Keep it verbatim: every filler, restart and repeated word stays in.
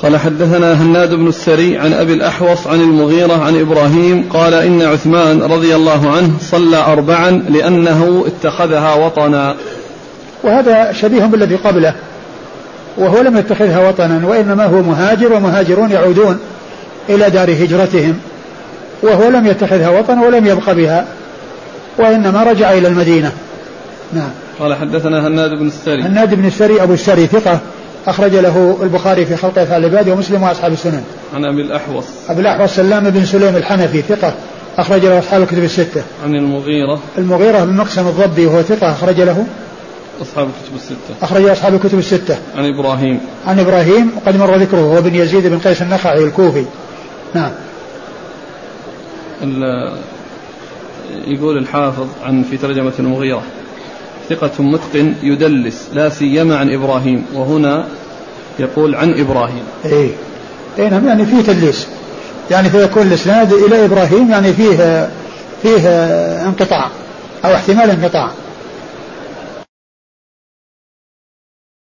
قال حدثنا هناد بن السري عن أبي الأحوص عن المغيرة عن إبراهيم قال إن عثمان رضي الله عنه صلى أربعا لأنه اتخذها وطنا. وهذا شبيه بالذي قبله، وهو لم يتخذها وطنا وإنما هو مهاجر، ومهاجرون يعودون إلى دار هجرتهم، وهو لم يتخذها وطنا ولم يبق بها، وإنما رجع إلى المدينة. نعم. قال حدثنا هناد بن السري. هناد بن السري أبو السري ثقة أخرج له البخاري في خلق أفعال العباد ومسلم وأصحاب السنن. عن أبي الأحوص. أبي الأحوص سلام بن سليم الحنفي ثقة أخرج له أصحاب الكتب الستة. عن المغيرة. المغيرة بن مقسم الضبي وهو ثقة أخرج له أصحاب الكتب الستة. أخرج أصحاب الكتب الستة. عن إبراهيم. عن إبراهيم وقد مر ذكره، هو بن يزيد بن قيس النخعي الكوفي. نعم. يقول الحافظ عن في ترجمة المغيرة ثقة متقن يدلس لا سيما عن إبراهيم، وهنا يقول عن إبراهيم. إيه إيه نعم، يعني فيه تدليس، يعني فيكون الإسناد إلى إبراهيم يعني فيه فيه انقطاع أو احتمال انقطاع.